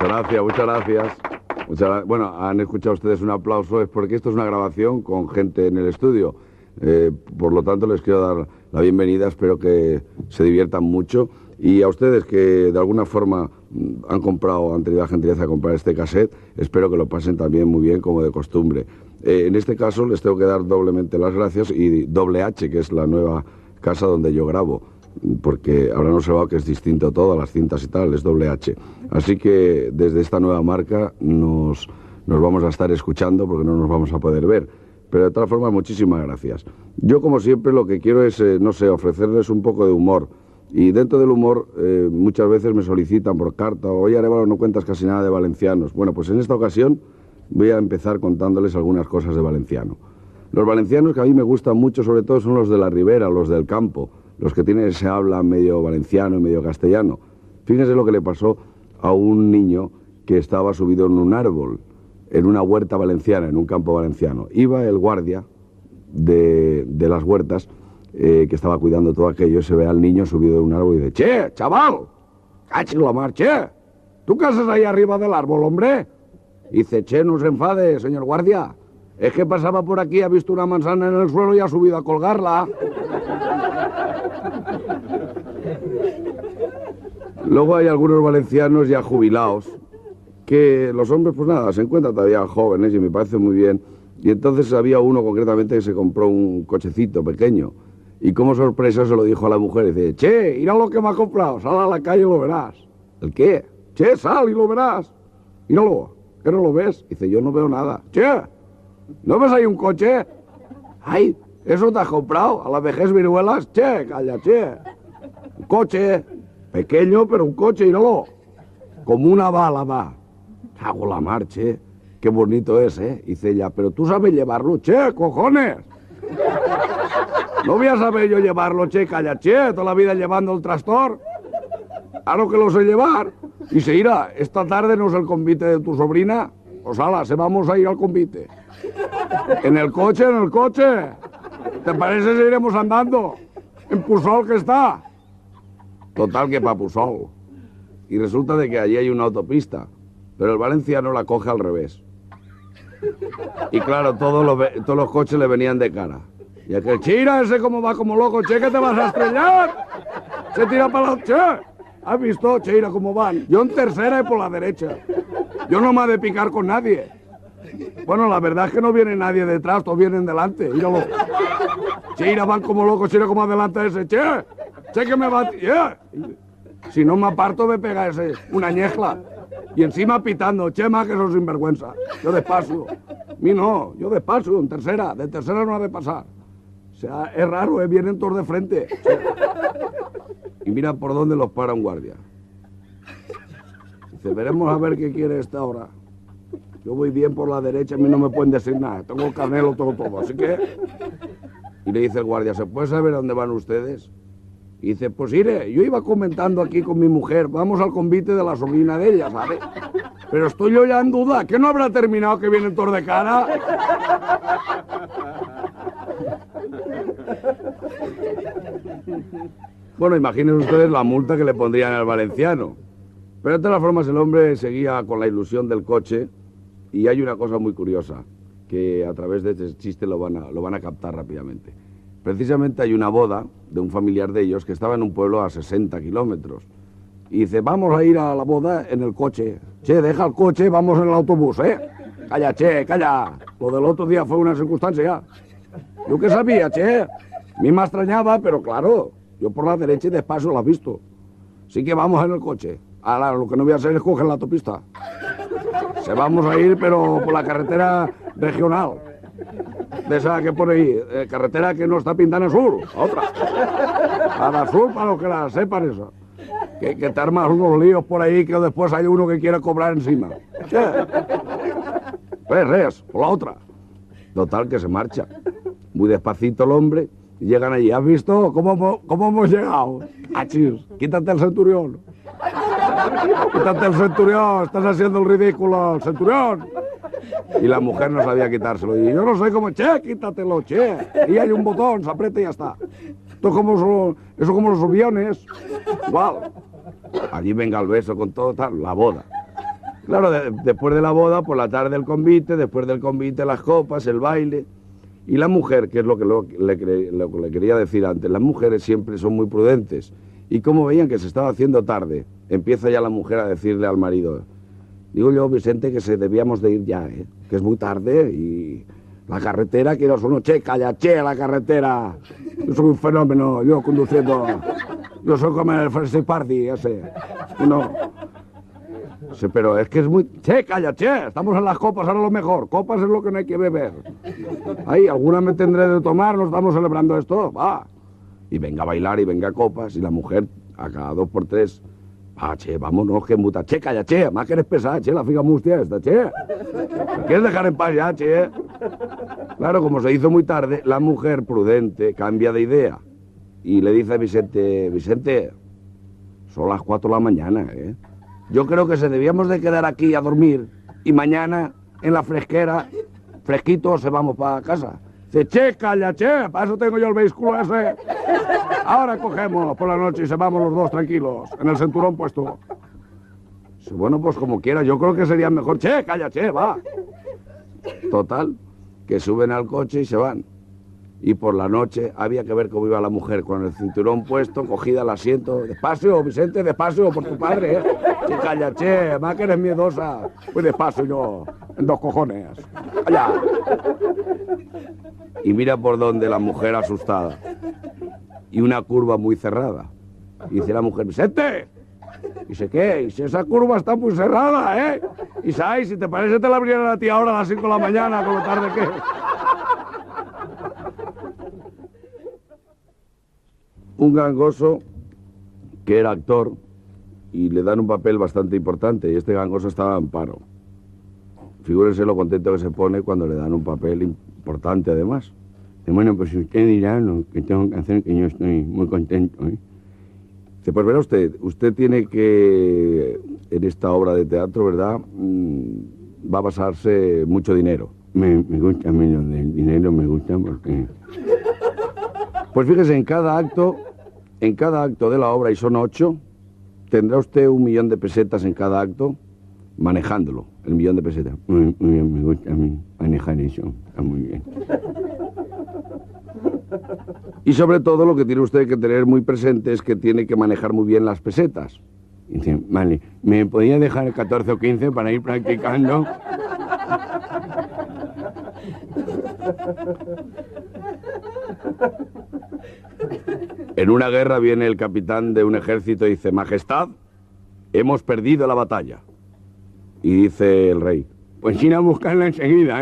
Muchas gracias, muchas gracias. Bueno, han escuchado ustedes un aplauso, es porque esto es una grabación con gente en el estudio. Por lo tanto, les quiero dar la bienvenida, espero que se diviertan mucho. Y a ustedes que de alguna forma han tenido la gentileza de comprar este cassette, espero que lo pasen también muy bien, como de costumbre. En este caso les tengo que dar doblemente las gracias y doble H, que es la nueva casa donde yo grabo, porque habrán observado que es distinto todo, las cintas y tal, es doble H. Así que desde esta nueva marca nos vamos a estar escuchando porque no nos vamos a poder ver. Pero de todas formas, muchísimas gracias. Yo, como siempre, lo que quiero es, no sé, ofrecerles un poco de humor. Y dentro del humor, muchas veces me solicitan por carta, oye, Arévalo, no cuentas casi nada de valencianos. Bueno, pues en esta ocasión voy a empezar contándoles algunas cosas de valenciano. Los valencianos que a mí me gustan mucho, sobre todo, son los de la ribera, los del campo, los que tienen ese habla medio valenciano y medio castellano. Fíjense lo que le pasó a un niño que estaba subido en un árbol, en una huerta valenciana, en un campo valenciano. Iba el guardia de las huertas, que estaba cuidando todo aquello, y se ve al niño subido en un árbol y dice: «Che, chaval, cachi la mar, che, ¿tú qué haces ahí arriba del árbol, hombre?» Y dice: «Che, no se enfade, señor guardia, es que pasaba por aquí, ha visto una manzana en el suelo y ha subido a colgarla». Luego hay algunos valencianos ya jubilados, que los hombres, pues nada, se encuentran todavía jóvenes y me parece muy bien. Y entonces había uno concretamente que se compró un cochecito pequeño y como sorpresa se lo dijo a la mujer y dice: «Che, mira lo que me ha comprado, sal a la calle y lo verás». «¿El qué?» «Che, sal y lo verás». «Míralo, ¿qué no lo ves?» Dice: «Yo no veo nada». «Che, ¿no ves ahí un coche?» «Ay, ¿eso te has comprado? ¿A la vejez viruelas?» «Che, calla, che. Un coche, pequeño, pero un coche, míralo. Como una bala va». «Hago la mar, che. Qué bonito es, ¿eh?» Dice ella: «Pero tú sabes llevarlo, che, cojones. No voy a saber yo llevarlo, che, calla, che, toda la vida llevando el trastor. Claro que lo sé llevar». Dice: «Mira, esta tarde no es el convite de tu sobrina. Pues ala, se vamos a ir al convite. En el coche, en el coche. ¿Te parece si iremos andando? En Pusol que está». Total que pa' Pusol. Y resulta de que allí hay una autopista, pero el valenciano la coge al revés. Y claro, todos los coches le venían de cara. Y aquel: «Chira, ese como va como loco, che, que te vas a estrellar. Se tira para la... che. ¿Has visto, Cheira, cómo van? Yo en tercera y por la derecha. Yo no me ha de picar con nadie». Bueno, la verdad es que no viene nadie detrás, todos vienen delante, míralo. Cheira, van como locos, Cheira como adelante ese. «Che, che que me va... Si no me aparto me pega ese, una ñejla. Y encima pitando: «Che, más que son sinvergüenza. Yo despacio». Mi no, yo despacio, en tercera. De tercera no ha de pasar. O sea, es raro, vienen todos de frente. Y mira por dónde los para un guardia. Dice: «Veremos a ver qué quiere esta hora. Yo voy bien por la derecha, a mí no me pueden decir nada. Tengo el carnet, todo. Así que...». Y le dice el guardia: «¿Se puede saber a dónde van ustedes?». Y dice: «Pues mire, yo iba comentando aquí con mi mujer, vamos al convite de la sobrina de ella, ¿sabe? Pero estoy yo ya en duda, ¿que no habrá terminado que vienen todos de cara?». Bueno, imaginen ustedes la multa que le pondrían al valenciano. Pero de todas formas el hombre seguía con la ilusión del coche y hay una cosa muy curiosa, que a través de este chiste lo van a captar rápidamente. Precisamente hay una boda de un familiar de ellos que estaba en un pueblo a 60 kilómetros. Y dice: «Vamos a ir a la boda en el coche». «Che, deja el coche, vamos en el autobús, ¿eh? Calla, che, calla. Lo del otro día fue una circunstancia. Yo qué sabía, che. A mí me extrañaba, pero claro, yo por la derecha y despacio lo has visto. Así que vamos en el coche. Ahora lo que no voy a hacer es coger la autopista. Se vamos a ir, pero por la carretera regional. De esa que pone ahí, carretera que no está pintada en azul, otra. A la azul, para los que la sepan esa. Que te armas unos líos por ahí que después hay uno que quiere cobrar encima. Che. Res, por la otra. Total que se marcha. Muy despacito el hombre, y llegan allí. ¿Has visto cómo hemos llegado? Achis, quítate el centurión. Quítate el centurión, estás haciendo el ridículo, centurión. Y la mujer no sabía quitárselo. Y yo no sé cómo, che, quítatelo, che. Y hay un botón, se aprieta y ya está. Esto es como los aviones. Igual. Allí venga el beso con todo tal, la boda. Claro, después de la boda, por la tarde el convite, después del convite las copas, el baile. Y la mujer, que es lo que le quería decir antes, las mujeres siempre son muy prudentes. Y como veían que se estaba haciendo tarde, empieza ya la mujer a decirle al marido, digo yo, Vicente, que debíamos de ir ya, que es muy tarde y la carretera, que no son che, calla, che, la carretera. Yo soy un fenómeno, yo conduciendo, yo soy como el First Party, ese. No. Sí, pero es que es muy... Che, calla, che, estamos en las copas, ahora lo mejor. Copas es lo que no hay que beber. Ahí, alguna me tendré de tomar, no estamos celebrando esto, va. Y venga a bailar y venga a copas, y la mujer, a cada 2 por 3, che, vámonos, que muta. Che, calla, che, más que eres pesada, che, la figa mustia esta, che. ¿Me quieres dejar en paz ya, che? Claro, como se hizo muy tarde, la mujer prudente cambia de idea. Y le dice a Vicente, Vicente, son las 4 de la mañana, Yo creo que debíamos de quedar aquí a dormir y mañana, en la fresquera, fresquitos, se vamos para casa. Dice, che, calla, che, para eso tengo yo el vehículo ese. Ahora cogemos por la noche y se vamos los dos tranquilos, en el cinturón puesto. Dice, bueno, pues como quiera, yo creo que sería mejor. Che, calla, che, va. Total, que suben al coche y se van. Y por la noche había que ver cómo iba la mujer con el cinturón puesto, cogida al asiento. Despacio, Vicente, despacio, por tu padre, Che, calla, che, más que eres miedosa. Pues despacio yo, en 2 cojones. Allá. Y mira por dónde la mujer asustada. Y una curva muy cerrada. Y dice la mujer, Vicente. Dice, ¿qué? Dice, esa curva está muy cerrada, Y sabes, si te parece te la abrieran a ti ahora a las 5 de la mañana, con lo tarde que es. Un gangoso que era actor y le dan un papel bastante importante y este gangoso estaba en paro. Figúrense lo contento que se pone cuando le dan un papel importante además. Bueno, pues usted dirá lo que tengo que hacer, que yo estoy muy contento. Dice, pues verá usted tiene que, en esta obra de teatro, ¿verdad? Va a pasarse mucho dinero. Me gusta a mí lo del dinero, me gusta porque... Pues fíjese, en cada acto de la obra, y son 8, tendrá usted 1.000.000 de pesetas en cada acto, manejándolo, el 1.000.000 de pesetas. Muy bien, me gusta a mí manejar eso, está muy bien. Y sobre todo lo que tiene usted que tener muy presente es que tiene que manejar muy bien las pesetas. Y dice, vale, ¿me podía dejar 14 o 15 para ir practicando? En una guerra viene el capitán de un ejército y dice, Majestad, hemos perdido la batalla. Y dice el rey, pues ir a buscarla enseguida,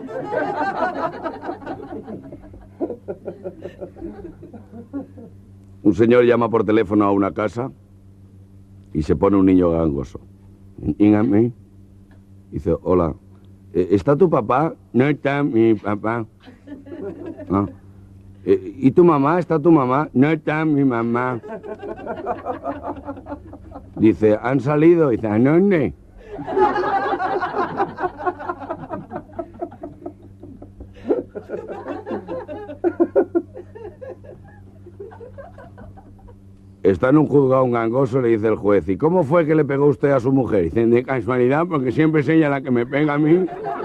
Un señor llama por teléfono a una casa y se pone un niño gangoso. Dígame. Dice, hola, ¿está tu papá? No está mi papá. Ah. ¿Y tu mamá? ¿Está tu mamá? No está mi mamá. Dice, ¿han salido? Dice, ¿a dónde? Está en un juzgado un gangoso, le dice el juez, ¿y cómo fue que le pegó usted a su mujer? Dice, de casualidad, porque siempre es ella la que me pega a mí.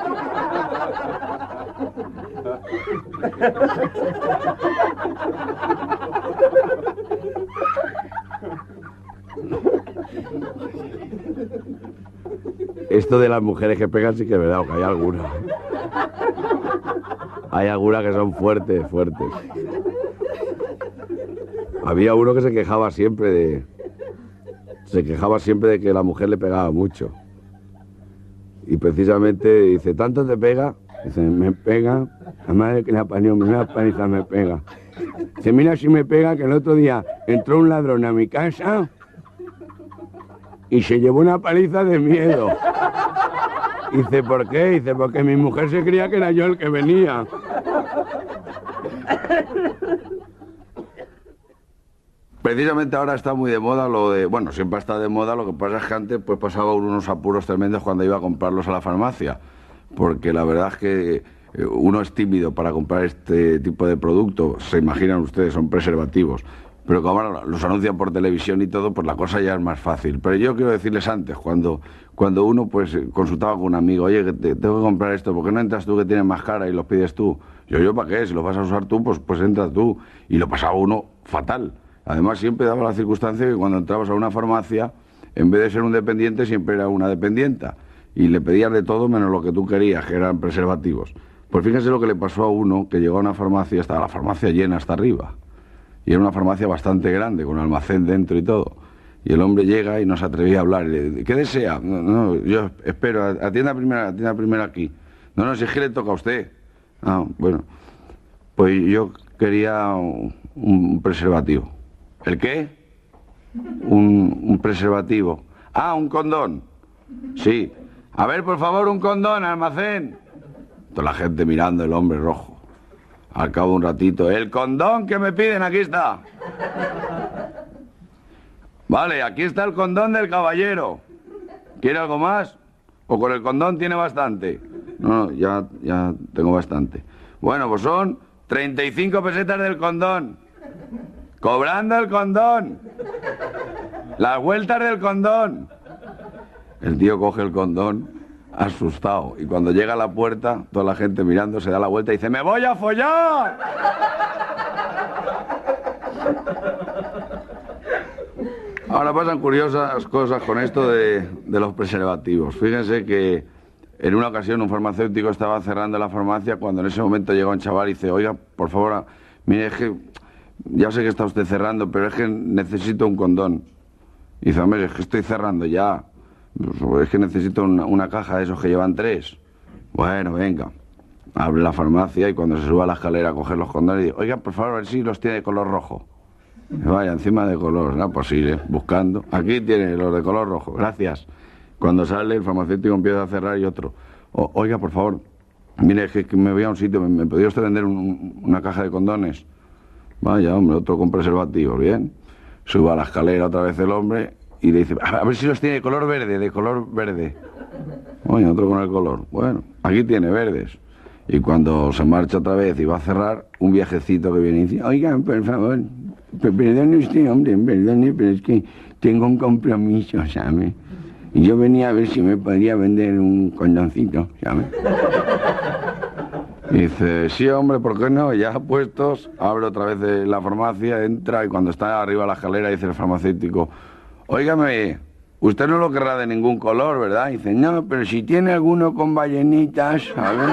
Esto de las mujeres que pegan sí que es verdad, aunque hay algunas. Hay algunas que son fuertes. Había uno que se quejaba siempre de que la mujer le pegaba mucho. Y precisamente dice, ¿tanto te pega? Dice, me pega, la madre que la parió, una paliza me pega. Dice, mira si me pega, que el otro día entró un ladrón a mi casa y se llevó una paliza de miedo. Dice, ¿por qué? Dice, porque mi mujer se creía que era yo el que venía. Precisamente ahora está muy de moda lo de... Bueno, siempre está de moda, lo que pasa es que antes pues pasaba unos apuros tremendos cuando iba a comprarlos a la farmacia. Porque la verdad es que uno es tímido para comprar este tipo de producto. Se imaginan ustedes, son preservativos. pero como ahora los anuncian por televisión y todo, pues la cosa ya es más fácil. Pero yo quiero decirles antes, cuando uno pues consultaba con un amigo, oye, que tengo que comprar esto, ¿por qué no entras tú que tienes más cara y los pides tú? Yo, ¿para qué? Si lo vas a usar tú, pues entra tú. Y lo pasaba uno fatal. Además, siempre daba la circunstancia que cuando entrabas a una farmacia, en vez de ser un dependiente, siempre era una dependienta. Y le pedías de todo menos lo que tú querías, que eran preservativos. Pues fíjense lo que le pasó a uno que llegó a una farmacia, estaba la farmacia llena hasta arriba. Y era una farmacia bastante grande, con almacén dentro y todo. Y el hombre llega y no se atrevía a hablar. Y le dice, ¿qué desea? No, yo espero, atienda primero aquí. No, si es que le toca a usted. Ah, bueno. Pues yo quería un preservativo. ¿El qué? Un preservativo. Ah, un condón. Sí. A ver, por favor, un condón, almacén. Toda la gente mirando, el hombre rojo. Al cabo de un ratito, el condón que me piden, aquí está. Vale, aquí está el condón del caballero. ¿Quiere algo más? ¿O con el condón tiene bastante? No, ya tengo bastante. Bueno, pues son 35 pesetas del condón. Cobrando el condón. Las vueltas del condón. El tío coge el condón, asustado, y cuando llega a la puerta, toda la gente mirando, se da la vuelta y dice, ¡me voy a follar! Ahora pasan curiosas cosas con esto de los preservativos. Fíjense que en una ocasión un farmacéutico estaba cerrando la farmacia cuando en ese momento llega un chaval y dice, oiga, por favor, mire, es que ya sé que está usted cerrando, pero es que necesito un condón. Y dice, hombre, es que estoy cerrando ya. Es que necesito una caja de esos que llevan 3. Bueno, venga. Abre la farmacia y cuando se sube a la escalera a coger los condones dice, oiga, por favor, a ver si los tiene de color rojo. Vaya, encima de color, no, pues sigue buscando. Aquí tiene los de color rojo, gracias. Cuando sale el farmacéutico empieza a cerrar y otro. Oiga, por favor, mire, es que me voy a un sitio, ¿me podría usted vender una caja de condones? Vaya, hombre, otro con preservativos, bien. Sube a la escalera otra vez el hombre y le dice, a ver si los tiene de color verde. Oye, otro con el color. Bueno, aquí tiene verdes. Y cuando se marcha otra vez y va a cerrar, un viajecito que viene y dice, oiga, por favor, perdone usted, hombre, perdone, pero es que tengo un compromiso, ¿sabe? Y yo venía a ver si me podría vender un condoncito, ¿sabe? Y dice, sí, hombre, ¿por qué no? Ya puestos, abre otra vez de la farmacia, entra y cuando está arriba de la escalera dice el farmacéutico, óigame, usted no lo querrá de ningún color, ¿verdad? Y dice, no, pero si tiene alguno con ballenitas, ¿sabes?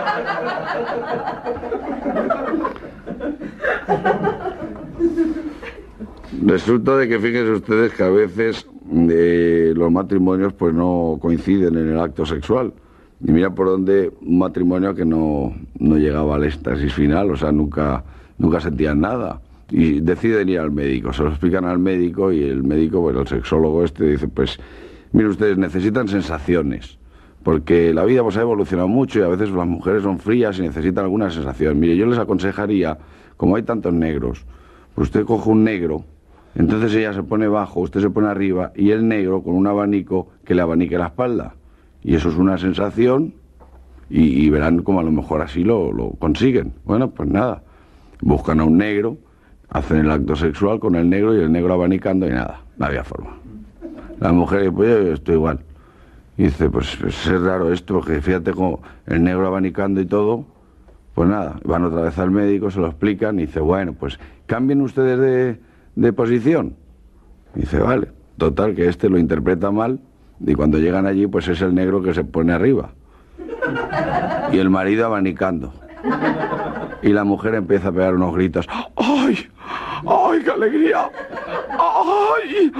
Resulta de que fíjense ustedes que a veces los matrimonios pues no coinciden en el acto sexual. Y mira por dónde un matrimonio que no llegaba al éxtasis final, o sea, nunca sentían nada. Y deciden ir al médico, se lo explican al médico y el médico, bueno, el sexólogo dice, pues, miren ustedes, necesitan sensaciones, porque la vida pues ha evolucionado mucho y a veces las mujeres son frías y necesitan alguna sensación. Mire, yo les aconsejaría, como hay tantos negros, pues usted coge un negro, entonces ella se pone bajo, usted se pone arriba y el negro con un abanico que le abanique la espalda. Y eso es una sensación y verán como a lo mejor así lo consiguen. Bueno, pues nada, buscan a un negro, hacen el acto sexual con el negro y el negro abanicando y nada, no había forma. La mujer dice, pues yo estoy igual. Y dice, pues es raro esto, porque fíjate como el negro abanicando y todo, pues nada, van otra vez al médico, se lo explican y dice, bueno, pues cambien ustedes de posición. Y dice, vale, total, que lo interpreta mal y cuando llegan allí, pues es el negro que se pone arriba. Y el marido abanicando. Y la mujer empieza a pegar unos gritos. ¡Ay! ¡Ay, qué alegría! ¡Ay!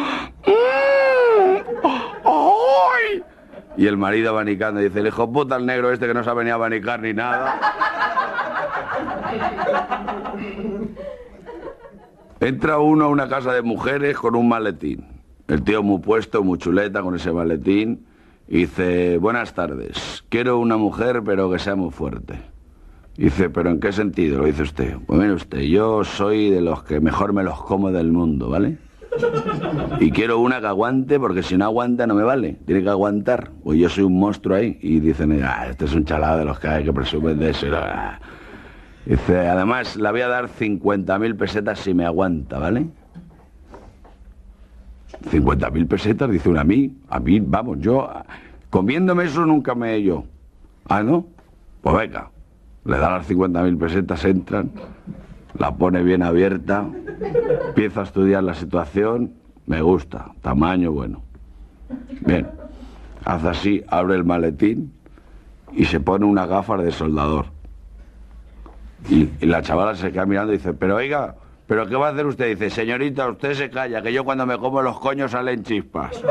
¡Ay! Y el marido abanicando y dice, el hijo puta el negro que no sabe ni abanicar ni nada. Entra uno a una casa de mujeres con un maletín. El tío muy puesto, muy chuleta con ese maletín. Y dice, buenas tardes, quiero una mujer pero que sea muy fuerte. Dice, ¿pero en qué sentido? Lo dice usted. Pues mire usted, yo soy de los que mejor me los como del mundo, ¿vale? Y quiero una que aguante, porque si no aguanta no me vale. Tiene que aguantar. Pues yo soy un monstruo ahí. Y dicen, este es un chalado de los que hay que presumen de eso. Dice, además, le voy a dar 50.000 pesetas si me aguanta, ¿vale? 50.000 pesetas, dice una a mí, vamos, yo, comiéndome eso nunca me he yo. Ah, ¿no? Pues venga, le da las 50.000 pesetas, entran, la pone bien abierta, empieza a estudiar la situación, me gusta, tamaño bueno. Bien, hace así, abre el maletín y se pone unas gafas de soldador. Y la chavala se queda mirando y dice, pero oiga, ¿pero qué va a hacer usted? Dice, señorita, usted se calla, que yo cuando me como los coños salen chispas.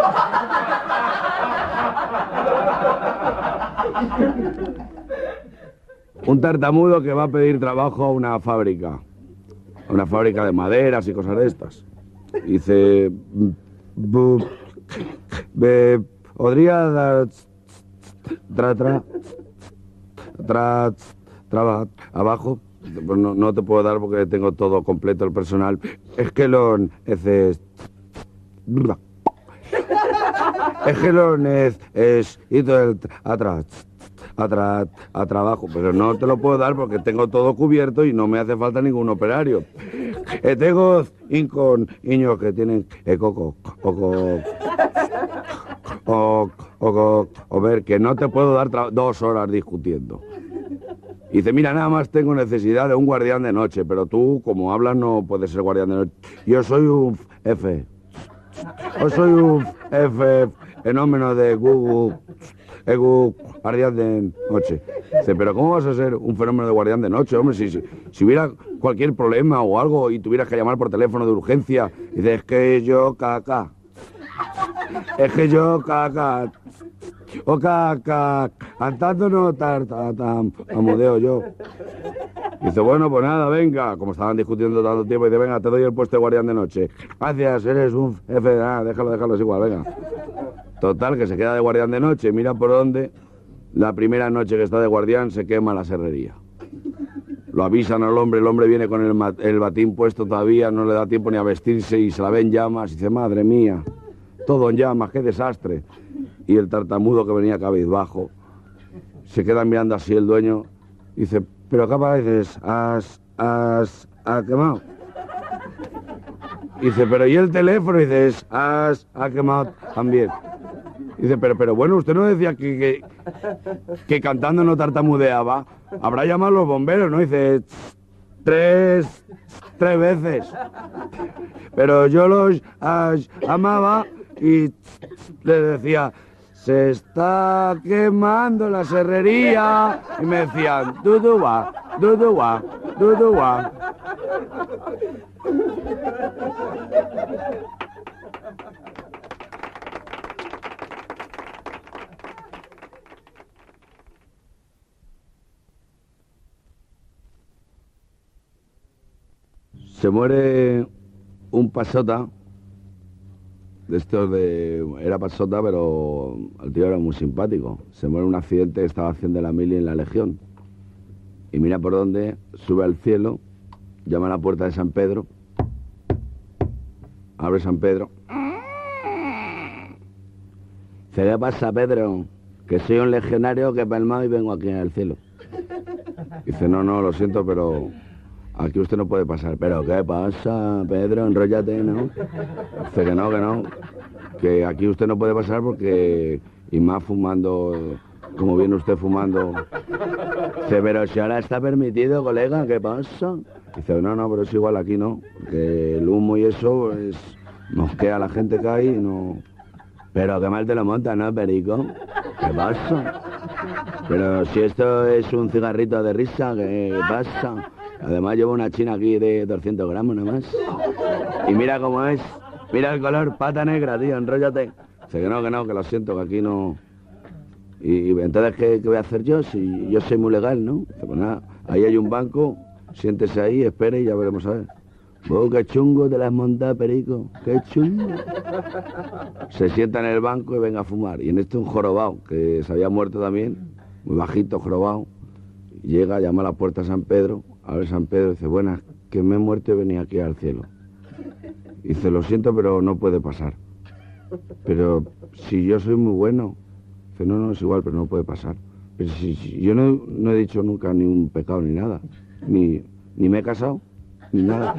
Un tartamudo que va a pedir trabajo a una fábrica de maderas y cosas de estas. Dice, podría dar abajo. Pues no te puedo dar porque tengo todo completo el personal. Es que lo necesito a trabajo, pero no te lo puedo dar porque tengo todo cubierto y no me hace falta ningún operario. Tengo cinco niños que tienen coco, o ver, que no te puedo dar 2 horas discutiendo. Y dice, mira, nada más tengo necesidad de un guardián de noche, pero tú, como hablas, no puedes ser guardián de noche. Yo soy un fenómeno de Google, guardián de noche. Dice, pero ¿cómo vas a ser un fenómeno de guardián de noche? Hombre, si hubiera cualquier problema o algo y tuvieras que llamar por teléfono de urgencia, dice, es que yo caca. O caca, cantando no amodeo yo. Dice, bueno, pues nada, venga. Como estaban discutiendo tanto tiempo, dice, venga, te doy el puesto de guardián de noche. Gracias, eres un jefe. Déjalo, es igual, venga. Total, que se queda de guardián de noche. Mira por dónde, la primera noche que está de guardián, se quema la serrería. Lo avisan al hombre, el hombre viene con el batín puesto todavía, no le da tiempo ni a vestirse y se la ven llamas. Y dice, madre mía, todo en llamas, qué desastre. Y el tartamudo, que venía cabizbajo, se queda mirando así el dueño, dice, pero ¿qué pareces? ¿Has quemado? Dice, pero ¿y el teléfono? Dices, ha quemado también. Dice, pero bueno, usted no decía que cantando no tartamudeaba. Habrá llamado a los bomberos, ¿no? Dice, tres veces. Pero yo los amaba y le decía, se está quemando la serrería. Y me decían, duduwa. Se muere un pasota. Era pasota, pero el tío era muy simpático. Se muere en un accidente que estaba haciendo la mili en la Legión. Y mira por dónde, sube al cielo, llama a la puerta de San Pedro. Abre San Pedro. Dice, ¿qué pasa, Pedro? Que soy un legionario que he palmado y vengo aquí en el cielo. Dice, no, lo siento, pero aquí usted no puede pasar. ¿Pero qué pasa, Pedro? Enróllate, ¿no? Dice que no. Que aquí usted no puede pasar porque... Y más fumando, como viene usted fumando. Dice, pero si ahora está permitido, colega, ¿qué pasa? Dice, no, pero es igual, aquí no. Que el humo y eso, pues, mosquea a la gente que hay y no... Pero qué mal te lo montas, ¿no, perico? ¿Qué pasa? Pero si esto es un cigarrito de risa, ¿qué pasa? Además llevo una china aquí de 200 gramos nada más. Y mira cómo es. Mira el color, pata negra, tío, enróllate. Dice que no, que lo siento, que aquí no... Y entonces, ¿qué voy a hacer yo? Si yo soy muy legal, ¿no? Dice, pues nada, ahí hay un banco, siéntese ahí, espere y ya veremos a ver. Oh, qué chungo te las montas, perico, qué chungo. Se sienta en el banco y venga a fumar. Y en esto un jorobado, que se había muerto también, muy bajito, jorobado. Llega, llama a la puerta a San Pedro, abre San Pedro y dice, buenas, que me he muerto y venía aquí al cielo. Y dice, lo siento, pero no puede pasar. Pero si yo soy muy bueno. Dice, no, es igual, pero no puede pasar. Pero si yo no he dicho nunca ni un pecado ni nada. Ni me he casado, ni nada.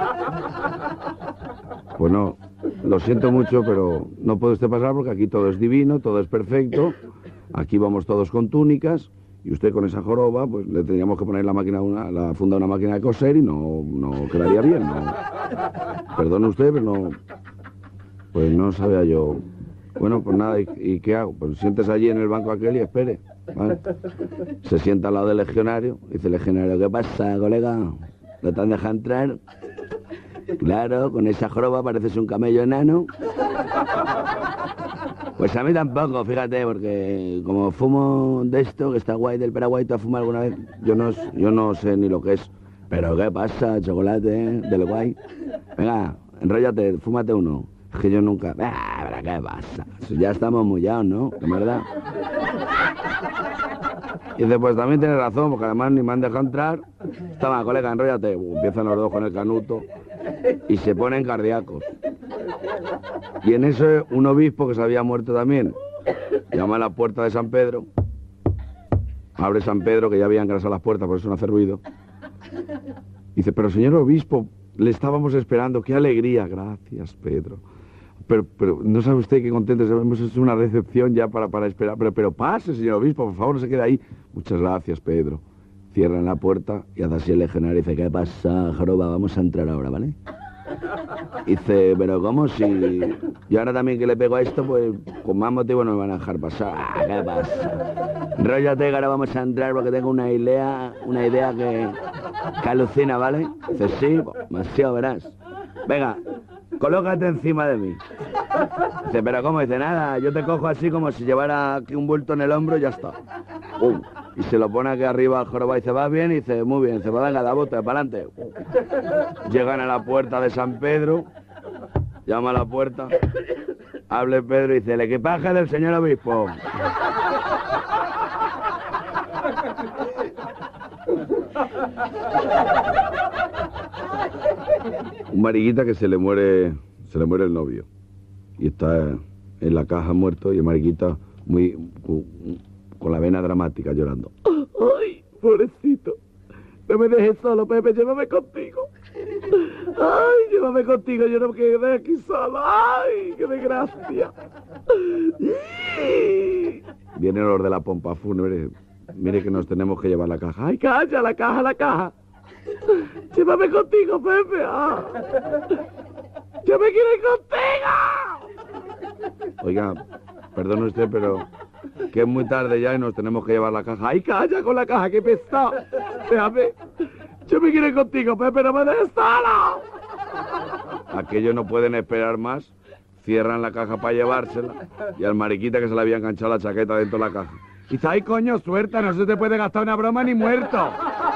Pues no, lo siento mucho, pero no puede usted pasar porque aquí todo es divino, todo es perfecto. Aquí vamos todos con túnicas y usted con esa joroba, pues le tendríamos que poner la máquina, la funda de una máquina de coser y no quedaría bien. No. Perdone usted, pero no, pues no sabía yo. Bueno, pues nada, ¿y qué hago? Pues siéntese allí en el banco aquel y espere. ¿Vale? Se sienta al lado del legionario, dice el legionario, ¿qué pasa, colega? ¿No te han dejado entrar? Claro, con esa joroba pareces un camello enano. Pues a mí tampoco, fíjate, porque como fumo de esto, que está guay del Paraguay, ¿tú has fumado alguna vez? Yo no sé ni lo que es. Pero ¿qué pasa, chocolate, del guay? Venga, enróllate, fúmate uno. Es que yo nunca... pero ¿qué pasa? Ya estamos mullados, ¿no? ¿De verdad? Y dice, pues también tienes razón, porque además ni me han dejado entrar. Toma, colega, enróllate. Empiezan los dos con el canuto y se ponen cardíacos. Y en eso un obispo que se había muerto también llama a la puerta de San Pedro. Abre San Pedro, que ya habían engrasado las puertas, por eso no hace ruido. Dice, pero señor obispo, le estábamos esperando, qué alegría. Gracias, Pedro. Pero no sabe usted qué contento, hemos hecho una recepción ya para esperar. Pero pase, señor obispo, por favor, no se quede ahí. Muchas gracias, Pedro. Cierran la puerta y hace así el legionario y dice, ¿qué pasa, joroba? Vamos a entrar ahora, ¿vale? Dice, pero ¿cómo si yo ahora también que le pego a esto, pues con más motivo no me van a dejar pasar? ¿Qué pasa? Róllate que ahora vamos a entrar porque tengo una idea que alucina, ¿vale? Dice, sí, demasiado verás. Venga, colócate encima de mí. Dice, pero ¿cómo? Dice, nada, yo te cojo así como si llevara aquí un bulto en el hombro y ya está. Y se lo pone aquí arriba al joroba y dice, ¿va bien? Y dice, muy bien. Dice, pues venga, da bote, para adelante. Llegan a la puerta de San Pedro, llama a la puerta, hable Pedro y dice, el equipaje del señor obispo. Un mariquita que se le muere el novio. Y está en la caja muerto y el mariquita muy con la vena dramática llorando. ¡Ay, pobrecito! No me dejes solo, Pepe, llévame contigo. ¡Ay, llévame contigo! Yo no me quedé aquí solo. ¡Ay, qué desgracia! Viene los de la pompa fúnebre. Mire que nos tenemos que llevar la caja. ¡Ay, calla, la caja, la caja! ¡Llévame contigo, Pepe! ¡Ah! ¡Yo me quiero ir contigo! Oiga, perdone usted, pero que es muy tarde ya y nos tenemos que llevar la caja. ¡Ay, calla con la caja, qué pesado! Déjame. Yo me quiero ir contigo, Pepe, no me dejes solo. Aquellos no pueden esperar más. Cierran la caja para llevársela y al mariquita que se le había enganchado la chaqueta dentro de la caja. Y dice, ay, coño, suelta, no se te puede gastar una broma ni muerto.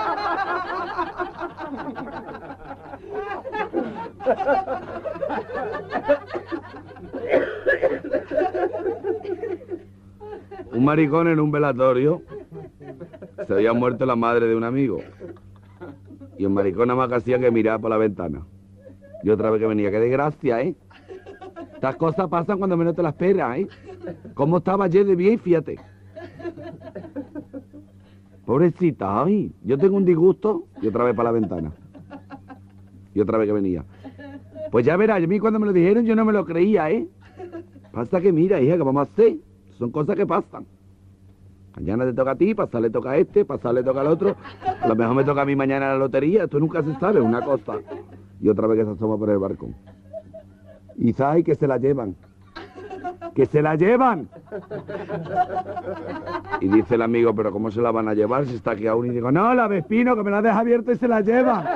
Un maricón en un velatorio. Se había muerto la madre de un amigo. Y el maricón nada más que hacía que mirar por la ventana. Y otra vez que venía, qué desgracia, ¿eh? Estas cosas pasan cuando menos te las esperas, ¿eh? ¿Cómo estaba ayer de bien? Fíjate. Pobrecita, ay, yo tengo un disgusto. Y otra vez para la ventana. Y otra vez que venía. Pues ya verás, a mí cuando me lo dijeron yo no me lo creía, ¿eh? Pasa que mira, hija, ¿qué vamos a hacer? Son cosas que pasan. Mañana te toca a ti, pasar le toca a este, pasar le toca al otro. A lo mejor me toca a mí mañana la lotería. Esto nunca se sabe, una cosa. Y otra vez que se asoma por el balcón. Y sabe que se la llevan. ¡Que se la llevan! Y dice el amigo, ¿pero cómo se la van a llevar si está aquí aún? Y digo, no, la Vespino, que me la deja abierta y se la llevan.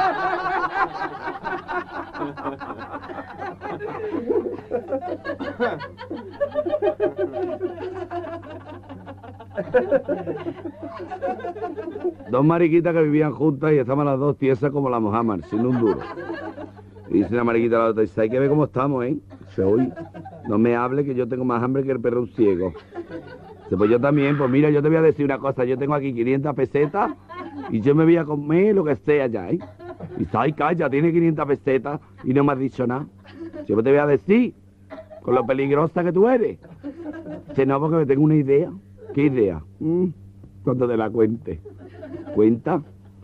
Dos mariquitas que vivían juntas y estaban las dos tiesas como la Mohammed, sin un duro. Y dice la mariquita a la otra, dice, hay que ver cómo estamos, ¿eh? Dice, uy, no me hable que yo tengo más hambre que el perro ciego. Dice, pues yo también, pues mira, yo te voy a decir una cosa, yo tengo aquí 500 pesetas y yo me voy a comer lo que sea ya, ¿eh? Y dice, ay, calla, tiene 500 pesetas y no me has dicho nada. Yo te voy a decir, con lo peligrosa que tú eres. Dice, no, porque me tengo una idea. ¿Qué idea? Cuando te la cuente. ¿Cuenta?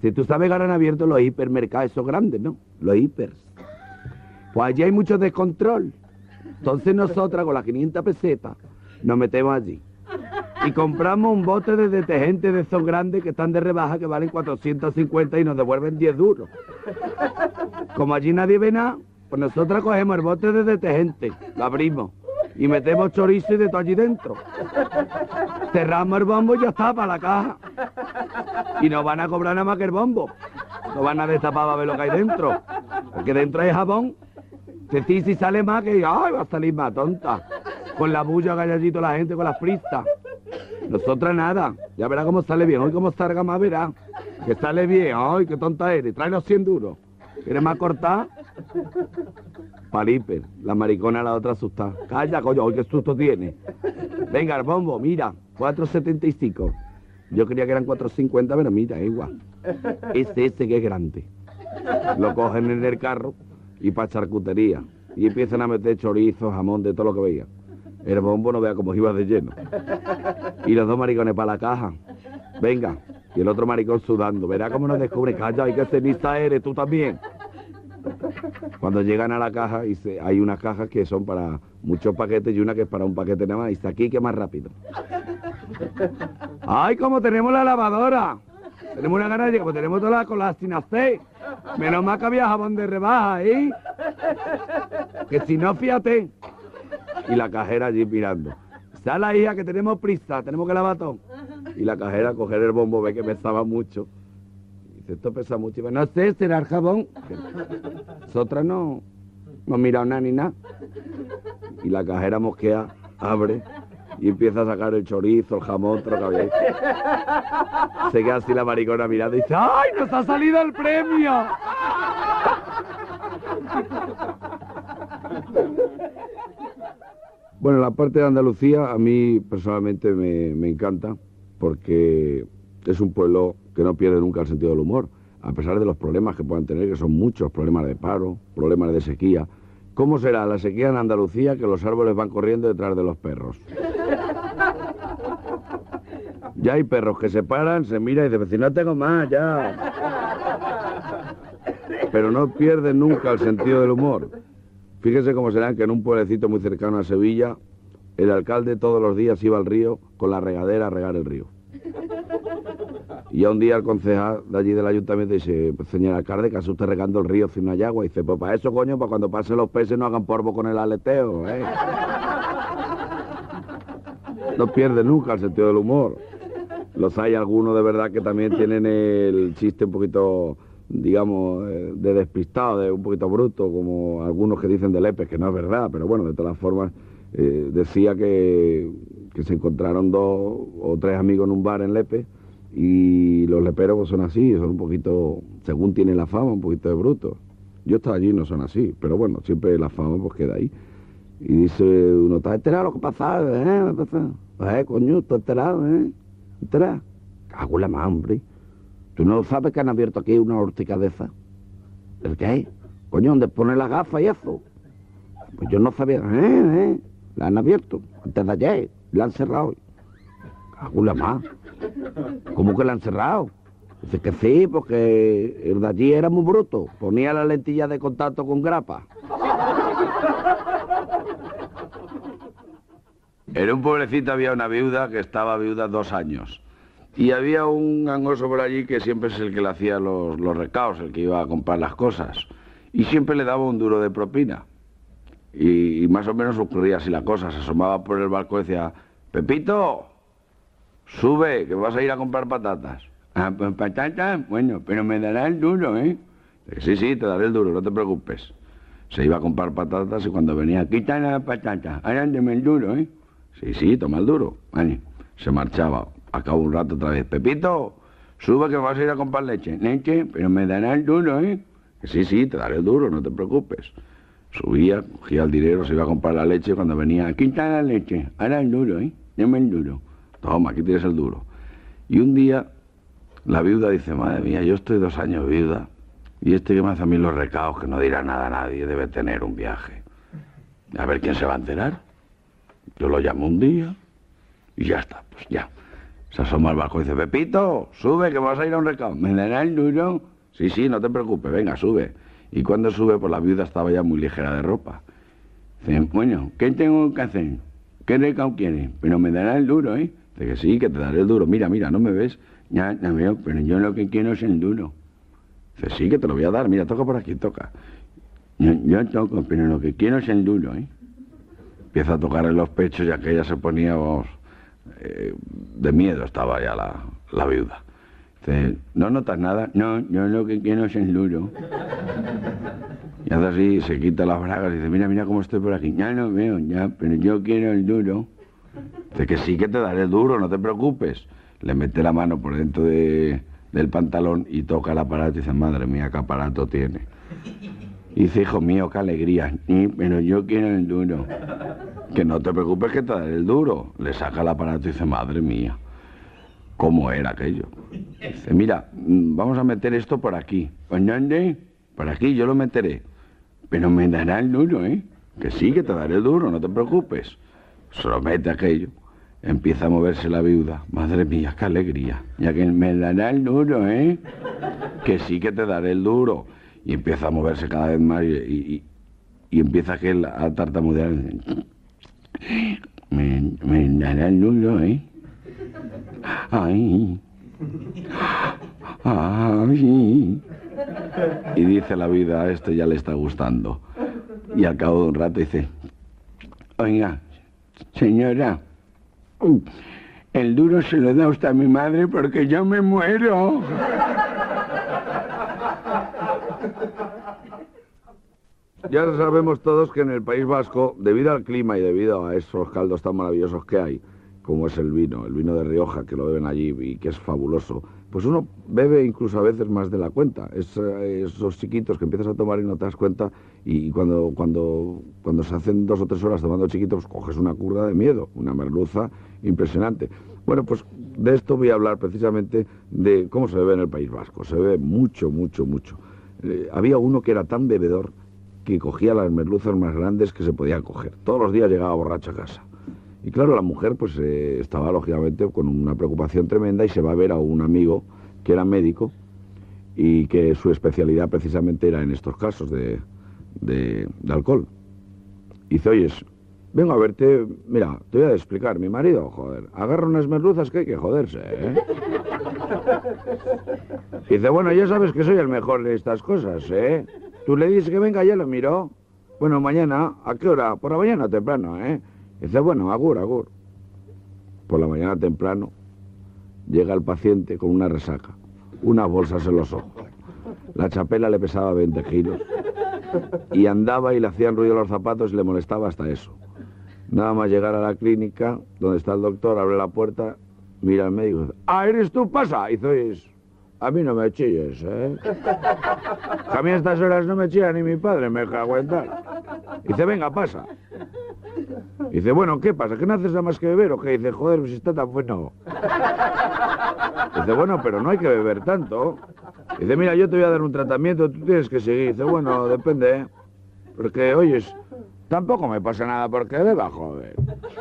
Si tú sabes que ahora han abierto los hipermercados esos grandes, ¿no? Los hipers. Pues allí hay mucho descontrol. Entonces nosotras con las 500 pesetas nos metemos allí. Y compramos un bote de detergente de esos grandes que están de rebaja que valen 450 y nos devuelven 10 duros. Como allí nadie ve nada, pues nosotras cogemos el bote de detergente, lo abrimos y metemos chorizo y de todo allí dentro. Cerramos el bombo y ya está, para la caja. Y no van a cobrar nada más que el bombo. No van a destapar a ver lo que hay dentro. Porque dentro hay jabón. Si sale más que, ay, va a salir más tonta. Con la bulla que hay allí toda la gente, con las pristas. Nosotras nada. Ya verá cómo sale bien. Hoy como salga más verá. Que sale bien. Ay, qué tonta eres. Trae los 100 duros. ¿Quieres más cortar? Paliper. La maricona la otra asustada. Calla, coño. Hoy qué susto tiene. Venga, el bombo, mira. 4,75. Yo creía que eran 4,50, pero mira, es igual. Es ese que es grande. Lo cogen en el carro y para charcutería. Y empiezan a meter chorizo, jamón, de todo lo que veían. El bombo no vea cómo iba de lleno. Y los dos maricones para la caja. Venga. Y el otro maricón sudando. Verá cómo nos descubre. Calla, y qué ceniza eres, tú también. Cuando llegan a la caja, hay unas cajas que son para muchos paquetes y una que es para un paquete nada más. Y está aquí que más rápido. ¡Ay, como tenemos la lavadora! Tenemos una gana de como tenemos todas las cosas sin hacer. Menos mal que había jabón de rebaja, ¿eh? Que si no, fíjate. Y la cajera allí mirando. Sal la hija que tenemos prisa, tenemos que lavar todo. Y la cajera a coger el bombo ve que pesaba mucho. Y dice, esto pesa mucho. Y dice, no sé, será el jabón. Nosotras no hemos mirado nada ni nada. Y la cajera mosquea, abre y empieza a sacar el chorizo, el jamón, todo lo que había. Se queda así la maricona mirando y dice, ¡ay, nos ha salido el premio! Bueno, la parte de Andalucía a mí personalmente me encanta porque es un pueblo que no pierde nunca el sentido del humor, a pesar de los problemas que puedan tener, que son muchos, problemas de paro, problemas de sequía. ¿Cómo será la sequía en Andalucía que los árboles van corriendo detrás de los perros? Ya hay perros que se paran, se miran y dicen, si no tengo más, ya. Pero no pierden nunca el sentido del humor. Fíjense cómo será que en un pueblecito muy cercano a Sevilla, el alcalde todos los días iba al río con la regadera a regar el río. Y ya un día el concejal de allí del ayuntamiento dice, pues, señor alcalde, que hace usted regando el río sin una agua. Y dice, pues para eso, coño, para cuando pasen los peces no hagan polvo con el aleteo, ¿eh? No pierde nunca el sentido del humor. Los hay algunos de verdad que también tienen el chiste un poquito, digamos, de despistado, de un poquito bruto, como algunos que dicen de Lepe, que no es verdad, pero bueno, de todas formas, decía que se encontraron 2 o 3 amigos en un bar en Lepe, y los leperos pues, son así, son un poquito, según tienen la fama, un poquito de brutos. Yo estaba allí y no son así, pero bueno, siempre la fama pues queda ahí. Y dice uno, ¿estás enterado de lo que pasa? Coño, ¿estás enterado, ¿Enterado? Cago en la más, hombre. ¿Tú no sabes que han abierto aquí una hortica de esa? ¿El qué? Coño, ¿dónde ponen las gafas y eso? Pues yo no sabía, la han abierto, antes de ayer, la han cerrado. Cago en la más. ¿Cómo que la han cerrado? Dice que sí, porque el de allí era muy bruto, ponía la lentilla de contacto con grapa. En un pueblecito había una viuda que estaba viuda 2 años. Y había un gangoso por allí que siempre es el que le hacía los recaos, el que iba a comprar las cosas. Y siempre le daba un duro de propina. Y más o menos ocurría así la cosa. Se asomaba por el balcón y decía, Pepito, sube, que vas a ir a comprar patatas. Ah, pues patatas, bueno, pero me dará el duro, ¿eh? Sí, sí, te daré el duro, no te preocupes. Se iba a comprar patatas y cuando venía, quita la patata, ándeme el duro, ¿eh? Sí, sí, toma el duro. Vale. Se marchaba. A cabo un rato otra vez. Pepito, sube que vas a ir a comprar leche. Leche, pero me dará el duro, ¿eh? Sí, sí, te daré el duro, no te preocupes. Subía, cogía el dinero, se iba a comprar la leche. Cuando venía, aquí está la leche, ahora el duro, ¿eh? Dame el duro. Toma, aquí tienes el duro. Y un día, la viuda dice, madre mía, yo estoy 2 años viuda. Y este que me hace a mí los recaos, que no dirá nada a nadie, debe tener un viaje. A ver quién se va a enterar. Yo lo llamo un día y ya está, pues ya. Se asoma al balcón y dice, Pepito, sube, que vas a ir a un recado. ¿Me dará el duro? Sí, sí, no te preocupes, venga, sube. Y cuando sube, pues la viuda estaba ya muy ligera de ropa. Dice, bueno, ¿qué tengo que hacer? ¿Qué recado quieres? Pero me dará el duro, ¿eh? Dice que sí, que te daré el duro. Mira, mira, ¿no me ves? Ya veo, pero yo lo que quiero es el duro. Dice, sí, que te lo voy a dar. Mira, toca por aquí, toca. Yo toco, pero lo que quiero es el duro, ¿eh? Empieza a tocar en los pechos y aquella se ponía, vamos, de miedo estaba ya la viuda. Dice, ¿no notas nada? No, yo lo que quiero es el duro. Y hace así, se quita las bragas y dice, mira, mira cómo estoy por aquí. Ya no veo, ya, pero yo quiero el duro. Dice que sí que te daré el duro, no te preocupes. Le mete la mano por dentro del pantalón y toca el aparato y dice, madre mía, qué aparato tiene. Y dice, hijo mío, qué alegría. Pero yo quiero el duro. Que no te preocupes que te daré el duro. Le saca el aparato y dice, madre mía, ¿cómo era aquello? Dice, mira, vamos a meter esto por aquí. ¿Por dónde? Por aquí, yo lo meteré. Pero me dará el duro, ¿eh? Que sí, que te daré el duro, no te preocupes. Se lo mete aquello. Empieza a moverse la viuda. Madre mía, qué alegría. Ya que me dará el duro, ¿eh? Que sí, que te daré el duro. Y empieza a moverse cada vez más y empieza aquel a tartamudear. Me dará el duro, ¿eh? Ay. Ay. Y dice la vida, a esto ya le está gustando. Y al cabo de un rato dice, oiga, señora, el duro se lo da usted a mi madre porque yo me muero. Ya sabemos todos que en el País Vasco, debido al clima y debido a esos caldos tan maravillosos que hay, como es el vino de Rioja, que lo beben allí y que es fabuloso, pues uno bebe incluso a veces más de la cuenta. Esos chiquitos que empiezas a tomar y no te das cuenta, y cuando se hacen 2 o 3 horas tomando chiquitos, pues coges una curva de miedo, una merluza impresionante. Bueno, pues de esto voy a hablar precisamente de cómo se bebe en el País Vasco. Se bebe mucho, mucho, mucho. Había uno que era tan bebedor que cogía las merluzas más grandes que se podían coger. Todos los días llegaba borracho a casa. Y claro, la mujer pues estaba lógicamente con una preocupación tremenda y se va a ver a un amigo que era médico y que su especialidad precisamente era en estos casos de alcohol. Y dice, oyes, vengo a verte, mira, te voy a explicar, mi marido, joder, agarra unas merluzas que hay que joderse, ¿eh? Y dice, bueno, ya sabes que soy el mejor de estas cosas, ¿eh? Tú le dices que venga, ya lo miró. Bueno, mañana, ¿a qué hora? Por la mañana temprano, ¿eh? Dice, bueno, agur, agur. Por la mañana temprano llega el paciente con una resaca, unas bolsas en los ojos. La chapela le pesaba 20 kilos y andaba y le hacían ruido los zapatos y le molestaba hasta eso. Nada más llegar a la clínica, donde está el doctor, abre la puerta, mira al médico y dice, ¡ah, eres tú, pasa! Y dice, a mí no me chilles, ¿eh? A mí a estas horas no me chilla ni mi padre, me cago en tal. Dice, venga, pasa. Dice, bueno, ¿qué pasa? ¿Que no haces nada más que beber o qué? Dice, joder, si está tan bueno. Dice, bueno, pero no hay que beber tanto. Dice, mira, yo te voy a dar un tratamiento, tú tienes que seguir. Dice, bueno, depende, ¿eh? Porque, oyes, tampoco me pasa nada porque beba, joder.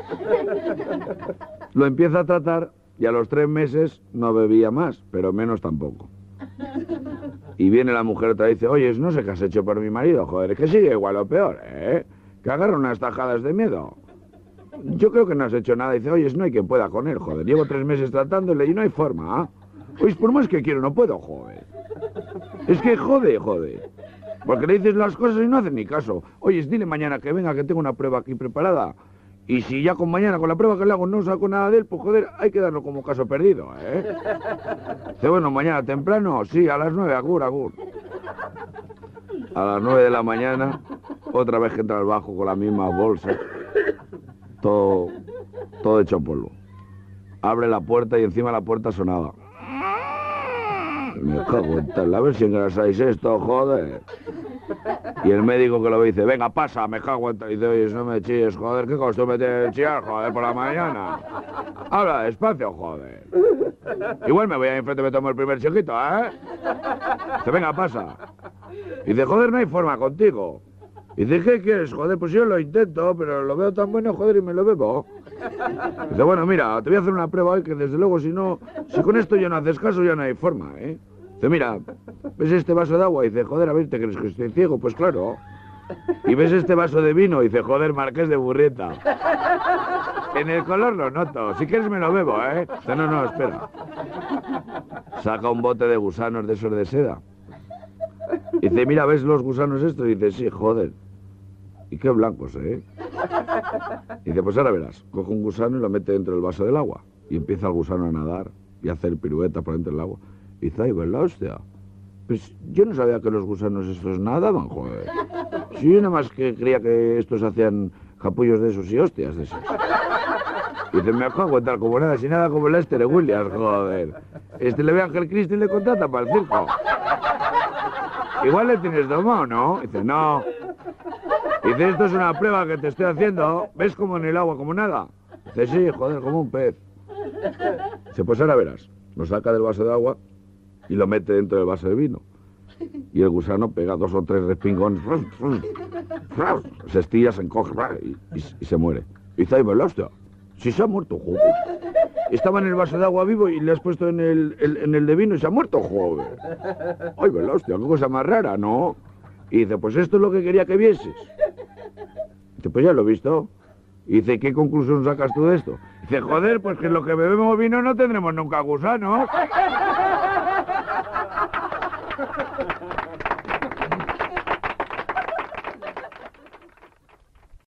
Lo empieza a tratar y a los 3 meses no bebía más, pero menos tampoco. Y viene la mujer otra vez y dice, oyes, no sé qué has hecho por mi marido, joder, es que sigue igual o peor, ¿eh? Que agarra unas tajadas de miedo. Yo creo que no has hecho nada. Dice, oye, no hay quien pueda con él, joder. Llevo 3 meses tratándole y no hay forma, ¿ah? Oye, por más que quiero, no puedo, joder. Es que jode. Porque le dices las cosas y no hace ni caso. Oye, dile mañana que venga, que tengo una prueba aquí preparada. Y si ya con mañana, con la prueba que le hago, no saco nada de él, pues joder, hay que darlo como caso perdido, ¿eh? Dice, bueno, mañana temprano, sí, a las 9, agur, agur. A las 9 de la mañana, otra vez que entra al bajo con la misma bolsa, todo hecho polvo. Abre la puerta y encima de la puerta sonaba. Me cago en tal, a ver si engrasáis esto, joder. Y el médico que lo ve dice, venga, pasa, me cago en tal. Y dice, oye, no me chilles, joder, ¿qué costumbre tiene chillar, joder, por la mañana? Habla despacio, joder. Igual me voy a enfrente y me tomo el primer chiquito, ¿eh? Dice, venga, pasa. Y dice, joder, no hay forma contigo. Y dice, ¿qué quieres? Joder, pues yo lo intento, pero lo veo tan bueno, joder, y me lo bebo. Dice, bueno, mira, te voy a hacer una prueba hoy que desde luego si con esto ya no haces caso ya no hay forma, ¿eh? Dice, mira, ¿ves este vaso de agua? Dice, joder, a ver, ¿te crees que estoy ciego? Pues claro. ¿Y ves este vaso de vino? Dice, joder, Marqués de Burrieta. En el color lo noto, si quieres me lo bebo, ¿eh? Dice, no, espera. Saca un bote de gusanos de esos de seda. Dice, mira, ¿ves los gusanos estos? Dice, sí, joder. Y qué blancos, ¿eh? Dice, pues ahora verás. Coge un gusano y lo mete dentro del vaso del agua. Y empieza el gusano a nadar y a hacer pirueta por dentro del agua. Y dice, ay, ¿verdad, hostia? Pues yo no sabía que los gusanos estos nadaban, joder. Sí, yo nada más que creía que estos hacían capullos de esos y hostias de esos. Y dice, me acabo de contar como nada, sin nada como el Lester Williams, joder. Le ve a Ángel Cristo y le contrata para el circo. Igual le tienes domado, ¿no? Dice, no. Dice, esto es una prueba que te estoy haciendo. ¿Ves como en el agua, como nada? Dice, sí, joder, como un pez. Dice, pues ahora verás. Lo saca del vaso de agua y lo mete dentro del vaso de vino. Y el gusano pega 2 o 3 respingones. Se estira, se encoge y se muere. Y dice, ay, ¿verdad, hostia? Si se ha muerto, joder. Estaba en el vaso de agua vivo y le has puesto en el de vino y se ha muerto, joder. Ay, ¿verdad, hostia? Qué cosa más rara, ¿no? Y dice, pues esto es lo que quería que vieses. Dice, pues ya lo he visto. Y dice, ¿qué conclusión sacas tú de esto? Dice, joder, pues que lo que bebemos vino no tendremos nunca gusanos.